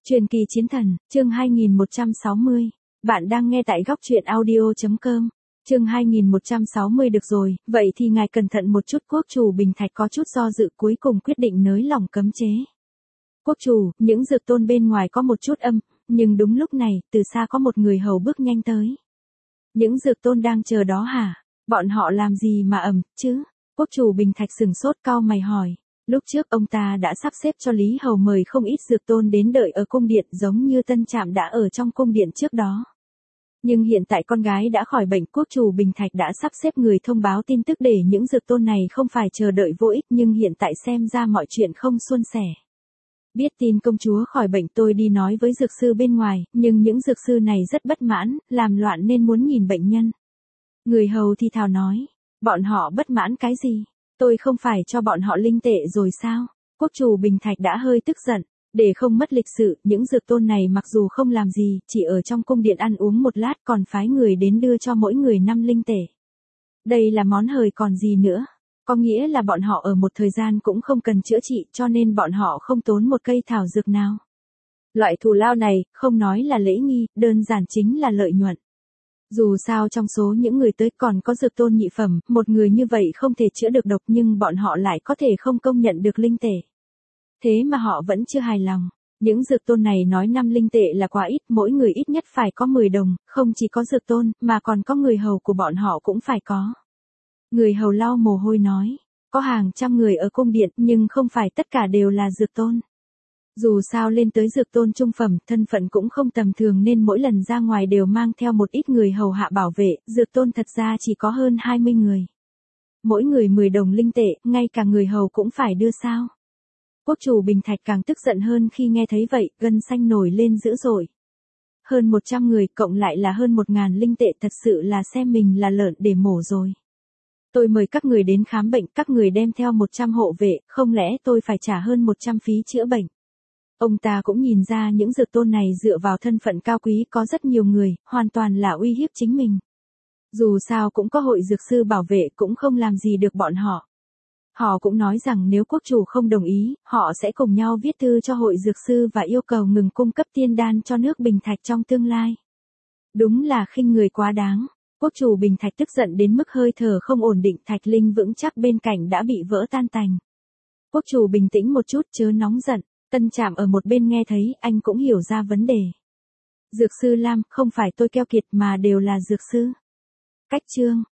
Truyền kỳ chiến thần, chương 2160. Bạn đang nghe tại góc truyện audio.com. Chương 2160 được rồi, vậy thì ngài cẩn thận một chút. Quốc chủ Bình Thạch có chút do dự cuối cùng quyết định nới lỏng cấm chế. Quốc chủ, những dược tôn bên ngoài có một chút âm, nhưng đúng lúc này, từ xa có một người hầu bước nhanh tới. Những dược tôn đang chờ đó hả? Bọn họ làm gì mà ầm, chứ? Quốc chủ Bình Thạch sừng sốt cau mày hỏi. Lúc trước ông ta đã sắp xếp cho Lý Hầu mời không ít dược tôn đến đợi ở cung điện giống như Tân Trạm đã ở trong cung điện trước đó. Nhưng hiện tại con gái đã khỏi bệnh, quốc chủ Bình Thạch đã sắp xếp người thông báo tin tức để những dược tôn này không phải chờ đợi vô ích, nhưng hiện tại xem ra mọi chuyện không suôn sẻ. Biết tin công chúa khỏi bệnh tôi đi nói với dược sư bên ngoài, nhưng những dược sư này rất bất mãn, làm loạn nên muốn nhìn bệnh nhân. Người hầu thì thào nói, bọn họ bất mãn cái gì? Tôi không phải cho bọn họ linh tệ rồi sao? Quốc chủ Bình Thạch đã hơi tức giận. Để không mất lịch sự, những dược tôn này mặc dù không làm gì, chỉ ở trong cung điện ăn uống một lát còn phái người đến đưa cho mỗi người 5 linh tệ. Đây là món hời còn gì nữa. Có nghĩa là bọn họ ở một thời gian cũng không cần chữa trị cho nên bọn họ không tốn một cây thảo dược nào. Loại thù lao này, không nói là lễ nghi, đơn giản chính là lợi nhuận. Dù sao trong số những người tới còn có dược tôn nhị phẩm, một người như vậy không thể chữa được độc nhưng bọn họ lại có thể không công nhận được linh tệ. Thế mà họ vẫn chưa hài lòng. Những dược tôn này nói 5 linh tệ là quá ít, mỗi người ít nhất phải có 10 đồng, không chỉ có dược tôn, mà còn có người hầu của bọn họ cũng phải có. Người hầu lau mồ hôi nói, có hàng trăm người ở cung điện nhưng không phải tất cả đều là dược tôn. Dù sao lên tới dược tôn trung phẩm, thân phận cũng không tầm thường nên mỗi lần ra ngoài đều mang theo một ít người hầu hạ bảo vệ, dược tôn thật ra chỉ có hơn 20 người. Mỗi người 10 đồng linh tệ, ngay cả người hầu cũng phải đưa sao. Quốc chủ Bình Thạch càng tức giận hơn khi nghe thấy vậy, gân xanh nổi lên dữ dội. Hơn 100 người cộng lại là hơn 1.000 linh tệ, thật sự là xem mình là lợn để mổ rồi. Tôi mời các người đến khám bệnh, các người đem theo 100 hộ vệ, không lẽ tôi phải trả hơn 100 phí chữa bệnh? Ông ta cũng nhìn ra những dược tôn này dựa vào thân phận cao quý có rất nhiều người, hoàn toàn là uy hiếp chính mình. Dù sao cũng có hội dược sư bảo vệ cũng không làm gì được bọn họ. Họ cũng nói rằng nếu quốc chủ không đồng ý, họ sẽ cùng nhau viết thư cho hội dược sư và yêu cầu ngừng cung cấp tiên đan cho nước Bình Thạch trong tương lai. Đúng là khinh người quá đáng. Quốc chủ Bình Thạch tức giận đến mức hơi thở không ổn định, thạch linh vững chắc bên cạnh đã bị vỡ tan tành. Quốc chủ bình tĩnh một chút chớ nóng giận. Tân Trạm ở một bên nghe thấy, anh cũng hiểu ra vấn đề. Dược sư Lam, không phải tôi keo kiệt mà đều là dược sư. Cách chương.